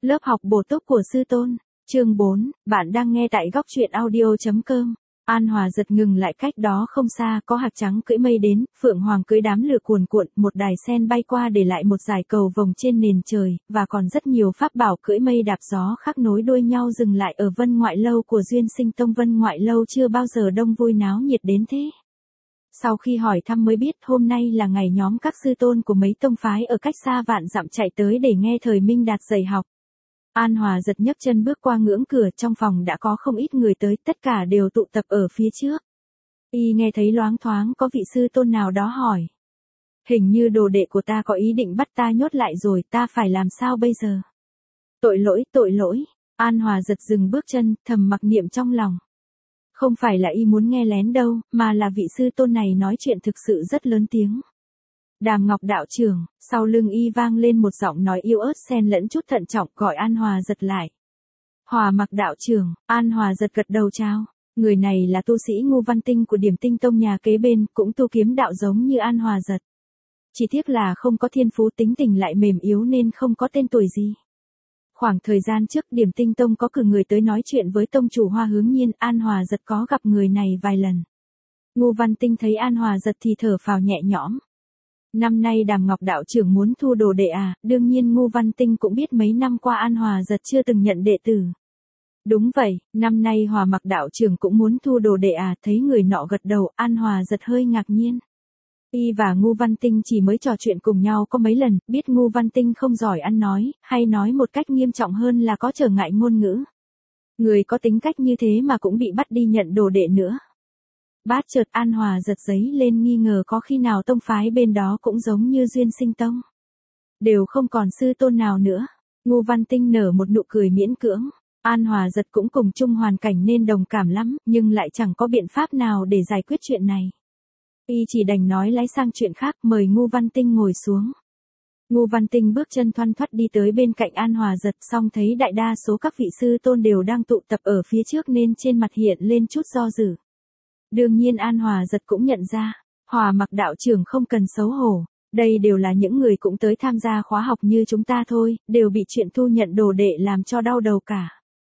Lớp học bổ túc của sư tôn. Chương 4, bạn đang nghe tại góc truyện audio.com. An Hòa giật ngừng lại cách đó không xa, có hạc trắng cưỡi mây đến, phượng hoàng cưỡi đám lửa cuồn cuộn, một đài sen bay qua để lại một dải cầu vồng trên nền trời, và còn rất nhiều pháp bảo cưỡi mây đạp gió khác nối đuôi nhau dừng lại ở Vân Ngoại Lâu của Duyên Sinh Tông. Vân Ngoại Lâu chưa bao giờ đông vui náo nhiệt đến thế. Sau khi hỏi thăm mới biết hôm nay là ngày nhóm các sư tôn của mấy tông phái ở cách xa vạn dặm chạy tới để nghe Thời Minh Đạt dạy học. An Hòa giật nhấc chân bước qua ngưỡng cửa, trong phòng đã có không ít người tới, tất cả đều tụ tập ở phía trước. Y nghe thấy loáng thoáng có vị sư tôn nào đó hỏi. Hình như đồ đệ của ta có ý định bắt ta nhốt lại rồi, ta phải làm sao bây giờ? Tội lỗi. An Hòa giật dừng bước chân, thầm mặc niệm trong lòng. Không phải là y muốn nghe lén đâu, mà là vị sư tôn này nói chuyện thực sự rất lớn tiếng. Đàm Ngọc đạo trưởng, sau lưng y vang lên một giọng nói yếu ớt xen lẫn chút thận trọng, gọi An Hòa giật lại. Hòa Mặc đạo trưởng. An Hòa giật gật đầu chào. Người này là tu sĩ Ngô Văn Tinh của Điểm Tinh Tông nhà kế bên, cũng tu kiếm đạo giống như An Hòa giật. Chỉ tiếc là không có thiên phú, tính tình lại mềm yếu nên không có tên tuổi gì. Khoảng thời gian trước Điểm Tinh Tông có cử người tới nói chuyện với tông chủ Hoa Hướng Nhiên, An Hòa giật có gặp người này vài lần. Ngô Văn Tinh thấy An Hòa giật thì thở phào nhẹ nhõm. Năm nay Đàm Ngọc đạo trưởng muốn thu đồ đệ à? Đương nhiên Ngô Văn Tinh cũng biết mấy năm qua An Hòa giật chưa từng nhận đệ tử. Đúng vậy, năm nay Hòa Mặc đạo trưởng cũng muốn thu đồ đệ à? Thấy người nọ gật đầu, An Hòa giật hơi ngạc nhiên. Y và Ngô Văn Tinh chỉ mới trò chuyện cùng nhau có mấy lần, biết Ngô Văn Tinh không giỏi ăn nói, hay nói một cách nghiêm trọng hơn là có trở ngại ngôn ngữ. Người có tính cách như thế mà cũng bị bắt đi nhận đồ đệ nữa. Bát chợt An Hòa giật giấy lên nghi ngờ có khi nào tông phái bên đó cũng giống như Duyên Sinh Tông. Đều không còn sư tôn nào nữa. Ngô Văn Tinh nở một nụ cười miễn cưỡng. An Hòa giật cũng cùng chung hoàn cảnh nên đồng cảm lắm, nhưng lại chẳng có biện pháp nào để giải quyết chuyện này. Y chỉ đành nói lái sang chuyện khác, mời Ngô Văn Tinh ngồi xuống. Ngô Văn Tinh bước chân thoăn thoắt đi tới bên cạnh An Hòa giật, xong thấy đại đa số các vị sư tôn đều đang tụ tập ở phía trước nên trên mặt hiện lên chút do dự. Đương nhiên An Hòa giật cũng nhận ra, Hòa Mặc đạo trưởng không cần xấu hổ, đây đều là những người cũng tới tham gia khóa học như chúng ta thôi, đều bị chuyện thu nhận đồ đệ làm cho đau đầu cả.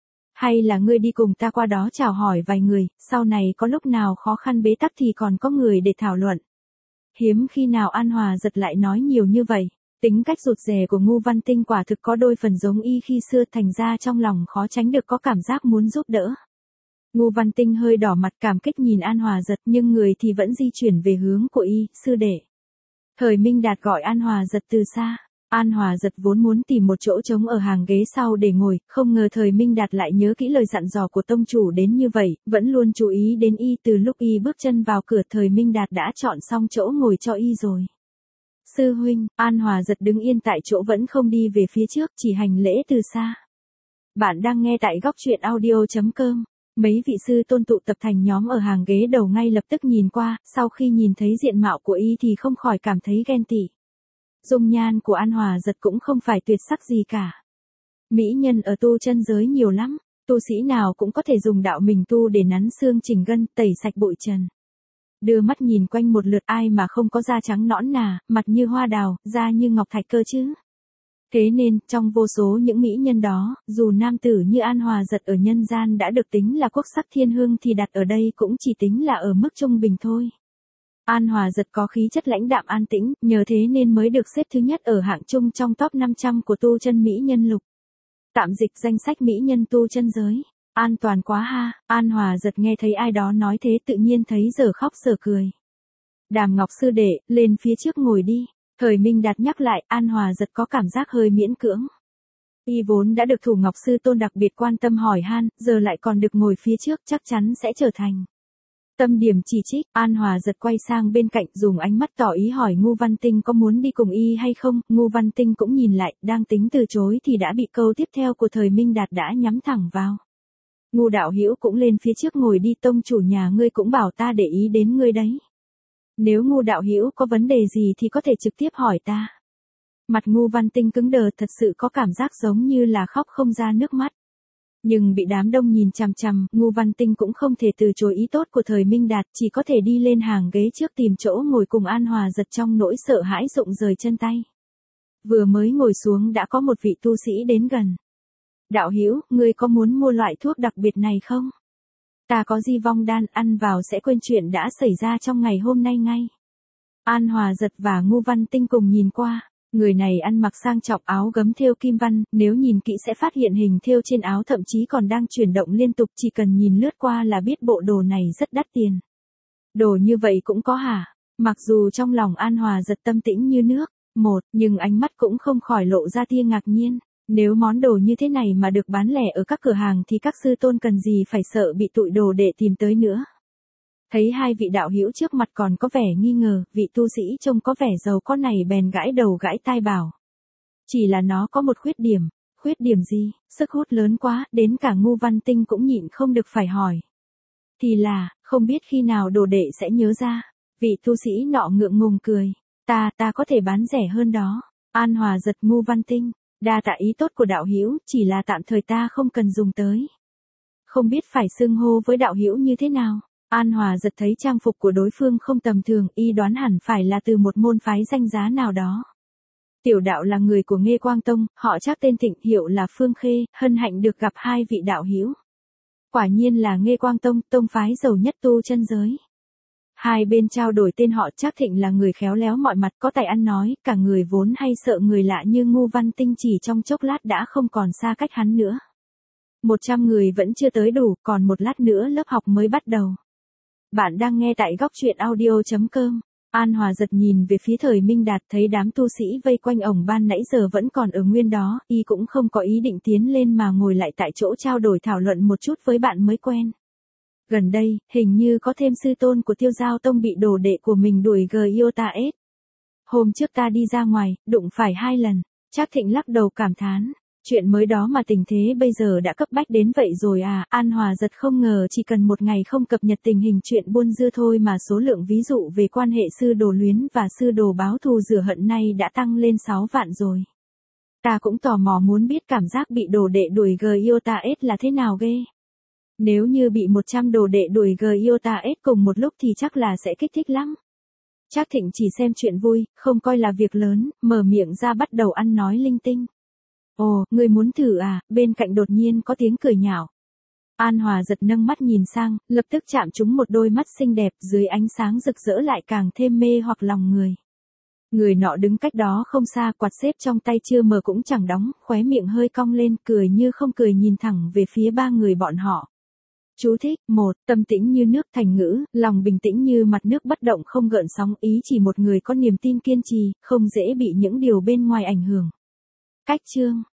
Hay là ngươi đi cùng ta qua đó chào hỏi vài người, sau này có lúc nào khó khăn bế tắc thì còn có người để thảo luận. Hiếm khi nào An Hòa giật lại nói nhiều như vậy, tính cách rụt rè của Ngô Văn Tinh quả thực có đôi phần giống y khi xưa, thành ra trong lòng khó tránh được có cảm giác muốn giúp đỡ. Ngô Văn Tinh hơi đỏ mặt cảm kích nhìn An Hòa giật, nhưng người thì vẫn di chuyển về hướng của y, sư đệ. Thời Minh Đạt gọi An Hòa giật từ xa. An Hòa giật vốn muốn tìm một chỗ trống ở hàng ghế sau để ngồi, không ngờ Thời Minh Đạt lại nhớ kỹ lời dặn dò của tông chủ đến như vậy, vẫn luôn chú ý đến y. Từ lúc y bước chân vào cửa, Thời Minh Đạt đã chọn xong chỗ ngồi cho y rồi. Sư huynh. An Hòa giật đứng yên tại chỗ vẫn không đi về phía trước, chỉ hành lễ từ xa. Bạn đang nghe tại góc truyện audio.com. Mấy vị sư tôn tụ tập thành nhóm ở hàng ghế đầu ngay lập tức nhìn qua, sau khi nhìn thấy diện mạo của y thì không khỏi cảm thấy ghen tị. Dung nhan của An Hòa giật cũng không phải tuyệt sắc gì cả. Mỹ nhân ở tu chân giới nhiều lắm, tu sĩ nào cũng có thể dùng đạo mình tu để nắn xương chỉnh gân, tẩy sạch bụi trần. Đưa mắt nhìn quanh một lượt, ai mà không có da trắng nõn nà, mặt như hoa đào, da như ngọc thạch cơ chứ. Thế nên, trong vô số những mỹ nhân đó, dù nam tử như An Hòa giật ở nhân gian đã được tính là quốc sắc thiên hương thì đặt ở đây cũng chỉ tính là ở mức trung bình thôi. An Hòa giật có khí chất lãnh đạm an tĩnh, nhờ thế nên mới được xếp thứ nhất ở hạng chung trong top 500 của tu chân mỹ nhân lục. Tạm dịch danh sách mỹ nhân tu chân giới. An toàn quá ha. An Hòa giật nghe thấy ai đó nói thế tự nhiên thấy dở khóc dở cười. Đàm Ngọc sư đệ, lên phía trước ngồi đi. Thời Minh Đạt nhắc lại, An Hòa giật có cảm giác hơi miễn cưỡng. Y vốn đã được Thủ Ngọc sư tôn đặc biệt quan tâm hỏi han, giờ lại còn được ngồi phía trước, chắc chắn sẽ trở thành tâm điểm chỉ trích. An Hòa giật quay sang bên cạnh, dùng ánh mắt tỏ ý hỏi Ngô Văn Tinh có muốn đi cùng y hay không. Ngô Văn Tinh cũng nhìn lại, đang tính từ chối thì đã bị câu tiếp theo của Thời Minh Đạt đã nhắm thẳng vào. Ngô đạo hữu cũng lên phía trước ngồi đi, tông chủ nhà ngươi cũng bảo ta để ý đến ngươi đấy. Nếu Ngô đạo hữu có vấn đề gì thì có thể trực tiếp hỏi ta. Mặt Ngô Văn Tinh cứng đờ, thật sự có cảm giác giống như là khóc không ra nước mắt. Nhưng bị đám đông nhìn chằm chằm, Ngô Văn Tinh cũng không thể từ chối ý tốt của Thời Minh Đạt, chỉ có thể đi lên hàng ghế trước tìm chỗ ngồi cùng An Hòa giật trong nỗi sợ hãi rụng rời chân tay. Vừa mới ngồi xuống đã có một vị tu sĩ đến gần. Đạo hữu, ngươi có muốn mua loại thuốc đặc biệt này không? Ta có di vong đan, ăn vào sẽ quên chuyện đã xảy ra trong ngày hôm nay ngay. An Hòa Giật và Ngô Văn Tinh cùng nhìn qua. Người này ăn mặc sang trọng, áo gấm thêu kim văn, nếu nhìn kỹ sẽ phát hiện hình thêu trên áo thậm chí còn đang chuyển động liên tục, chỉ cần nhìn lướt qua là biết bộ đồ này rất đắt tiền. Đồ như vậy cũng có hả? Mặc dù trong lòng An Hòa Giật tâm tĩnh như nước, nhưng ánh mắt cũng không khỏi lộ ra tia ngạc nhiên. Nếu món đồ như thế này mà được bán lẻ ở các cửa hàng thì các sư tôn cần gì phải sợ bị tụi đồ đệ tìm tới nữa. Thấy hai vị đạo hữu trước mặt còn có vẻ nghi ngờ, vị tu sĩ trông có vẻ giàu có này bèn gãi đầu gãi tai bảo. Chỉ là nó có một khuyết điểm gì, sức hút lớn quá, đến cả Ngô Văn Tinh cũng nhịn không được phải hỏi. Thì là, không biết khi nào đồ đệ sẽ nhớ ra, vị tu sĩ nọ ngượng ngùng cười, ta có thể bán rẻ hơn đó. An Hòa Giật, Ngô Văn Tinh, đa tạ ý tốt của đạo hữu, chỉ là tạm thời ta không cần dùng tới. Không biết phải xưng hô với đạo hữu như thế nào. An Hòa Giật thấy trang phục của đối phương không tầm thường, y đoán hẳn phải là từ một môn phái danh giá nào đó. Tiểu đạo là người của Nghê Quang Tông, họ Trác tên Thịnh, hiệu là Phương Khê, hân hạnh được gặp hai vị đạo hữu. Quả nhiên là Nghê Quang Tông, tông phái giàu nhất tu chân giới. Hai bên trao đổi tên họ. Trác Thịnh là người khéo léo mọi mặt, có tài ăn nói, cả người vốn hay sợ người lạ như Ngô Văn Tinh chỉ trong chốc lát đã không còn xa cách hắn nữa. 100 người vẫn chưa tới đủ, còn một lát nữa lớp học mới bắt đầu. Bạn đang nghe tại góc truyện audio.com. An Hòa Giật nhìn về phía Thời Minh Đạt, thấy đám tu sĩ vây quanh ổng ban nãy giờ vẫn còn ở nguyên đó, y cũng không có ý định tiến lên mà ngồi lại tại chỗ trao đổi thảo luận một chút với bạn mới quen. Gần đây, hình như có thêm sư tôn của Tiêu Giao Tông bị đồ đệ của mình đuổi GIOTA-S. Hôm trước ta đi ra ngoài, đụng phải 2 lần, Trác Thịnh lắc đầu cảm thán. Chuyện mới đó mà tình thế bây giờ đã cấp bách đến vậy rồi à. An Hòa Giật không ngờ chỉ cần một ngày không cập nhật tình hình chuyện buôn dưa thôi mà số lượng ví dụ về quan hệ sư đồ luyến và sư đồ báo thù rửa hận nay đã tăng lên 6 vạn rồi. Ta cũng tò mò muốn biết cảm giác bị đồ đệ đuổi GIOTA-S là thế nào ghê. Nếu như bị 100 đồ đệ đuổi GIOTA-S cùng một lúc thì chắc là sẽ kích thích lắm. Trác Thịnh chỉ xem chuyện vui, không coi là việc lớn, mở miệng ra bắt đầu ăn nói linh tinh. Ồ, ngươi muốn thử à? Bên cạnh đột nhiên có tiếng cười nhạo. An Hòa Giật nâng mắt nhìn sang, lập tức chạm trúng một đôi mắt xinh đẹp, dưới ánh sáng rực rỡ lại càng thêm mê hoặc lòng người. Người nọ đứng cách đó không xa, quạt xếp trong tay chưa mở cũng chẳng đóng, khóe miệng hơi cong lên, cười như không cười nhìn thẳng về phía 3 người bọn họ. Chú thích: 1. Tâm tĩnh như nước. Thành ngữ: lòng bình tĩnh như mặt nước bất động không gợn sóng, ý chỉ một người có niềm tin kiên trì, không dễ bị những điều bên ngoài ảnh hưởng. Cách chương: